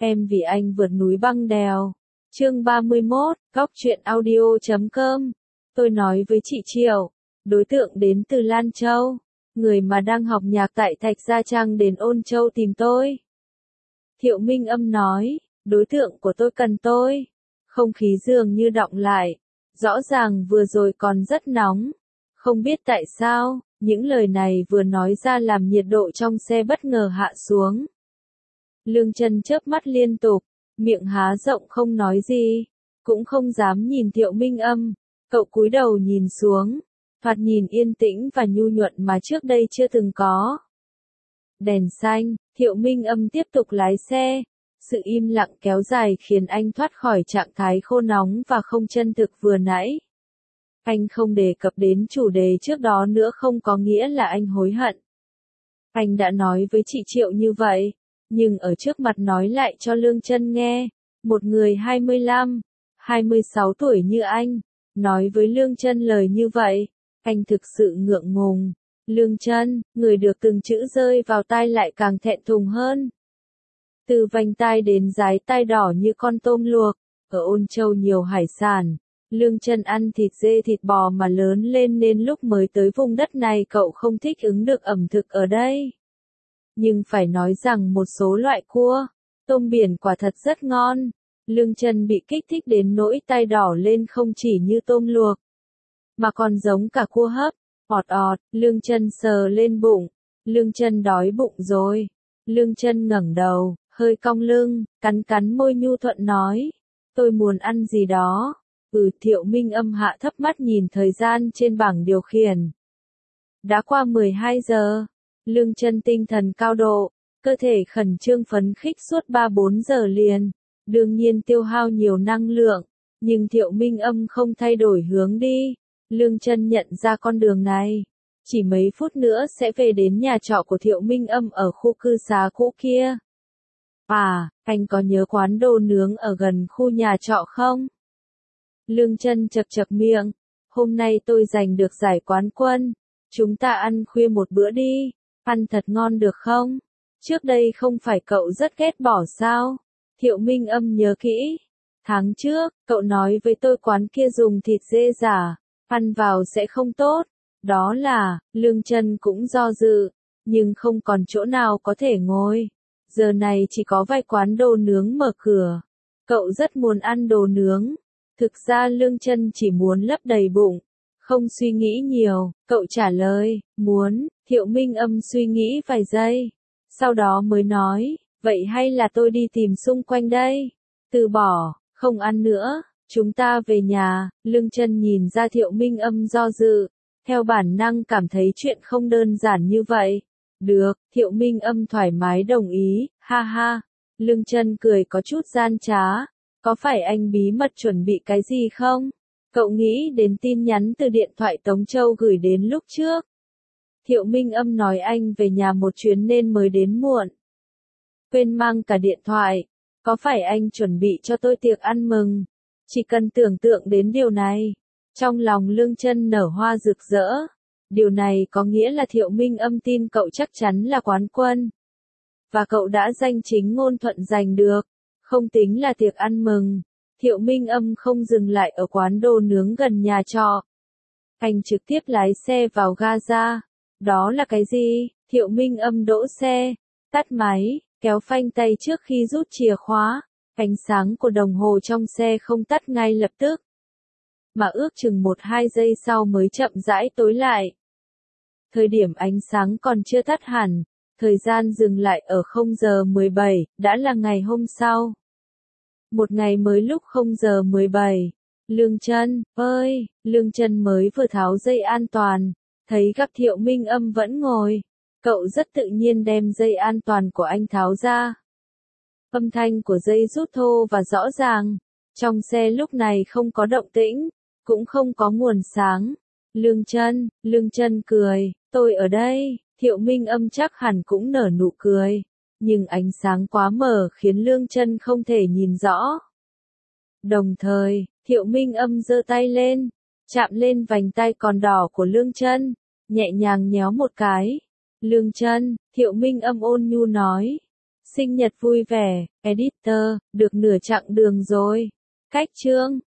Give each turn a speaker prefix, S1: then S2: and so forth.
S1: Em vì anh vượt núi băng đèo. Chương 31, Góc truyện audio.com. Tôi nói với chị Triệu, đối tượng đến từ Lan Châu, người mà đang học nhạc tại Thạch Gia Trang đến Ôn Châu tìm tôi. Thiệu Minh Âm nói, đối tượng của tôi cần tôi. Không khí dường như đọng lại. Rõ ràng vừa rồi còn rất nóng. Không biết tại sao, những lời này vừa nói ra làm nhiệt độ trong xe bất ngờ hạ xuống. Lương Chân chớp mắt liên tục, miệng há rộng không nói gì, cũng không dám nhìn Thiệu Minh Âm. Cậu cúi đầu nhìn xuống, thoạt nhìn yên tĩnh và nhu nhuận mà trước đây chưa từng có. Đèn xanh, Thiệu Minh Âm tiếp tục lái xe. Sự im lặng kéo dài khiến anh thoát khỏi trạng thái khô nóng và không chân thực vừa nãy. Anh không đề cập đến chủ đề trước đó nữa không có nghĩa là anh hối hận. Anh đã nói với chị Triệu như vậy, nhưng ở trước mặt nói lại cho Lương Chân nghe, một người 25, 26 tuổi như anh, nói với Lương Chân lời như vậy, anh thực sự ngượng ngùng. Lương Chân, người được từng chữ rơi vào tai lại càng thẹn thùng hơn. Từ vành tai đến dái tai đỏ như con tôm luộc, ở Ôn Châu nhiều hải sản. Lương Chân ăn thịt dê thịt bò mà lớn lên nên lúc mới tới vùng đất này cậu không thích ứng được ẩm thực ở đây. Nhưng phải nói rằng một số loại cua, tôm biển quả thật rất ngon. Lương Chân bị kích thích đến nỗi tai đỏ lên không chỉ như tôm luộc, mà còn giống cả cua hấp. Ọt ọt, Lương Chân sờ lên bụng. Lương Chân đói bụng rồi. Lương Chân ngẩng đầu, hơi cong lưng, cắn cắn môi nhu thuận nói. Tôi muốn ăn gì đó. Thiệu Minh Âm hạ thấp mắt nhìn thời gian trên bảng điều khiển. Đã qua 12 giờ. Lương Chân tinh thần cao độ, cơ thể khẩn trương phấn khích suốt 3-4 giờ liền. Đương nhiên tiêu hao nhiều năng lượng, nhưng Thiệu Minh Âm không thay đổi hướng đi. Lương Chân nhận ra con đường này. Chỉ mấy phút nữa sẽ về đến nhà trọ của Thiệu Minh Âm ở khu cư xá cũ kia. À, anh có nhớ quán đồ nướng ở gần khu nhà trọ không? Lương Chân chậc chậc miệng. Hôm nay tôi giành được giải quán quân. Chúng ta ăn khuya một bữa đi. Ăn thật ngon được không? Trước đây không phải cậu rất ghét bỏ sao? Thiệu Minh Âm nhớ kỹ. Tháng trước, cậu nói với tôi quán kia dùng thịt dê giả. Ăn vào sẽ không tốt. Đó là, Lương Chân cũng do dự. Nhưng không còn chỗ nào có thể ngồi. Giờ này chỉ có vài quán đồ nướng mở cửa. Cậu rất muốn ăn đồ nướng. Thực ra Lương Chân chỉ muốn lấp đầy bụng. Không suy nghĩ nhiều, cậu trả lời, muốn. Thiệu Minh Âm suy nghĩ vài giây. Sau đó mới nói, vậy hay là tôi đi tìm xung quanh đây? Từ bỏ, không ăn nữa, chúng ta về nhà. Lương Chân nhìn ra Thiệu Minh Âm do dự. Theo bản năng cảm thấy chuyện không đơn giản như vậy. Được, Thiệu Minh Âm thoải mái đồng ý, ha ha. Lương Chân cười có chút gian trá. Có phải anh bí mật chuẩn bị cái gì không? Cậu nghĩ đến tin nhắn từ điện thoại Tống Châu gửi đến lúc trước. Thiệu Minh Âm nói anh về nhà một chuyến nên mới đến muộn. Quên mang cả điện thoại. Có phải anh chuẩn bị cho tôi tiệc ăn mừng? Chỉ cần tưởng tượng đến điều này. Trong lòng Lương Chân nở hoa rực rỡ. Điều này có nghĩa là Thiệu Minh Âm tin cậu chắc chắn là quán quân. Và cậu đã danh chính ngôn thuận giành được. Không tính là tiệc ăn mừng. Thiệu Minh Âm không dừng lại ở quán đồ nướng gần nhà trọ. Anh trực tiếp lái xe vào Gaza. Đó là cái gì? Thiệu Minh Âm đỗ xe, tắt máy, kéo phanh tay trước khi rút chìa khóa. Ánh sáng của đồng hồ trong xe không tắt ngay lập tức, mà ước chừng 1-2 giây sau mới chậm rãi tối lại. Thời điểm ánh sáng còn chưa tắt hẳn, thời gian dừng lại ở 0 giờ 17, đã là ngày hôm sau. Một ngày mới lúc 0 giờ 17. Lương Chân, ơi, Lương Chân mới vừa tháo dây an toàn, thấy gặp Thiệu Minh Âm vẫn ngồi. Cậu rất tự nhiên đem dây an toàn của anh tháo ra. Âm thanh của dây rút thô và rõ ràng. Trong xe lúc này không có động tĩnh, cũng không có nguồn sáng. Lương Chân cười, tôi ở đây. Thiệu Minh Âm chắc hẳn cũng nở nụ cười. Nhưng ánh sáng quá mờ khiến Lương Chân không thể nhìn rõ. Đồng thời, Thiệu Minh Âm giơ tay lên, chạm lên vành tay còn đỏ của Lương Chân, nhẹ nhàng nhéo một cái. Lương Chân, Thiệu Minh Âm ôn nhu nói, Sinh nhật vui vẻ, editor, được nửa chặng đường rồi. Cách chương